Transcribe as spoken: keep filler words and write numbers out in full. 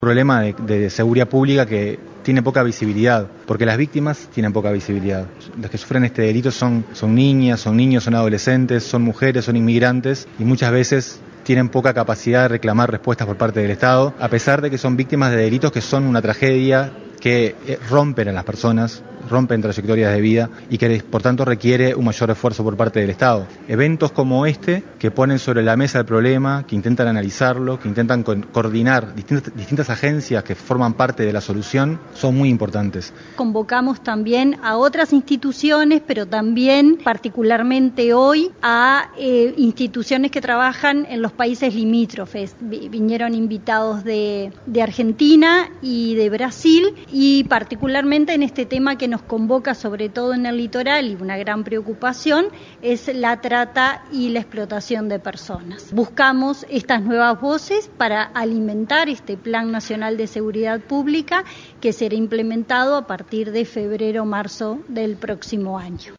Problema de, de seguridad pública que tiene poca visibilidad, porque las víctimas tienen poca visibilidad. Los que sufren este delito son, son niñas, son niños, son adolescentes, son mujeres, son inmigrantes y muchas veces tienen poca capacidad de reclamar respuestas por parte del Estado, a pesar de que son víctimas de delitos que son una tragedia, que rompen a las personas, rompen trayectorias de vida y que por tanto requiere un mayor esfuerzo por parte del Estado. Eventos como este, que ponen sobre la mesa el problema, que intentan analizarlo, que intentan co- coordinar distintas, distintas agencias que forman parte de la solución, son muy importantes. Convocamos también a otras instituciones, pero también particularmente hoy a eh, instituciones que trabajan en los países limítrofes. V- vinieron invitados de, de Argentina y de Brasil, y particularmente en este tema que nos convoca sobre todo en el litoral y una gran preocupación es la trata y la explotación de personas. Buscamos estas nuevas voces para alimentar este Plan Nacional de Seguridad Pública que será implementado a partir de febrero-marzo del próximo año.